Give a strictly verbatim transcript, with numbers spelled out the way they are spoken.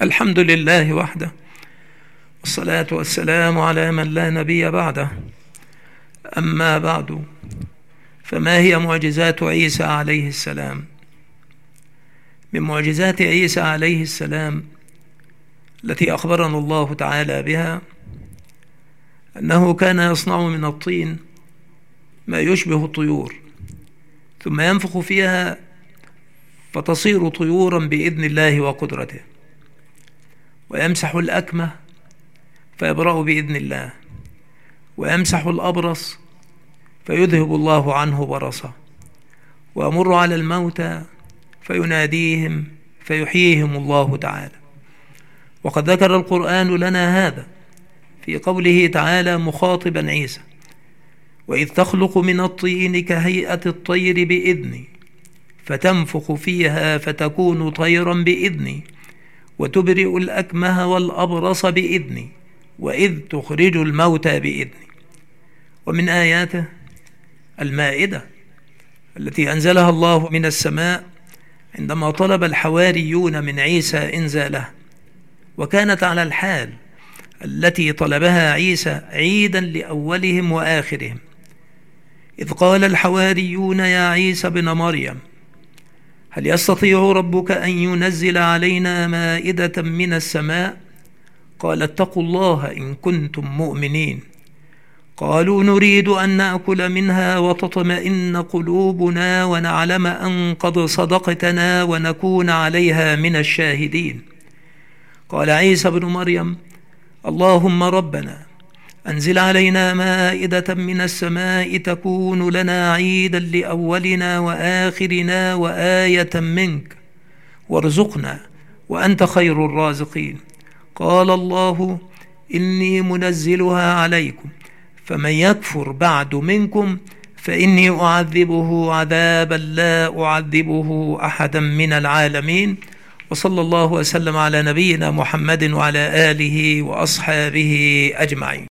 الحمد لله وحده، والصلاة والسلام على من لا نبي بعده. أما بعد، فما هي معجزات عيسى عليه السلام؟ من معجزات عيسى عليه السلام التي أخبرنا الله تعالى بها أنه كان يصنع من الطين ما يشبه الطيور، ثم ينفخ فيها فتصير طيورا بإذن الله وقدرته، ويمسح الأكمه فيبرأ بإذن الله، ويمسح الأبرص فيذهب الله عنه برصه، ويمر على الموتى فيناديهم فيحييهم الله تعالى. وقد ذكر القرآن لنا هذا في قوله تعالى مخاطبا عيسى: وإذ تخلق من الطين كهيئة الطير بإذني فتنفخ فيها فتكون طيرا بإذني وتبرئ الأكمه والأبرص بإذني وإذ تخرج الموتى بإذني. ومن آياته المائدة التي أنزلها الله من السماء عندما طلب الحواريون من عيسى إنزالها، وكانت على الحال التي طلبها عيسى عيدا لأولهم وآخرهم، إذ قال الحواريون يا عيسى ابن مريم هل يستطيع ربك أن ينزل علينا مائدة من السماء؟ قال اتقوا الله إن كنتم مؤمنين. قالوا نريد أن نأكل منها وتطمئن قلوبنا ونعلم أن قد صدقتنا ونكون عليها من الشاهدين. قال عيسى ابن مريم اللهم ربنا أنزل علينا مائدة من السماء تكون لنا عيدا لأولنا وآخرنا وآية منك وارزقنا وأنت خير الرازقين. قال الله إني منزلها عليكم فمن يكفر بعد منكم فإني أعذبه عذابا لا أعذبه أحدا من العالمين. وصلى الله وسلم على نبينا محمد وعلى آله وأصحابه أجمعين.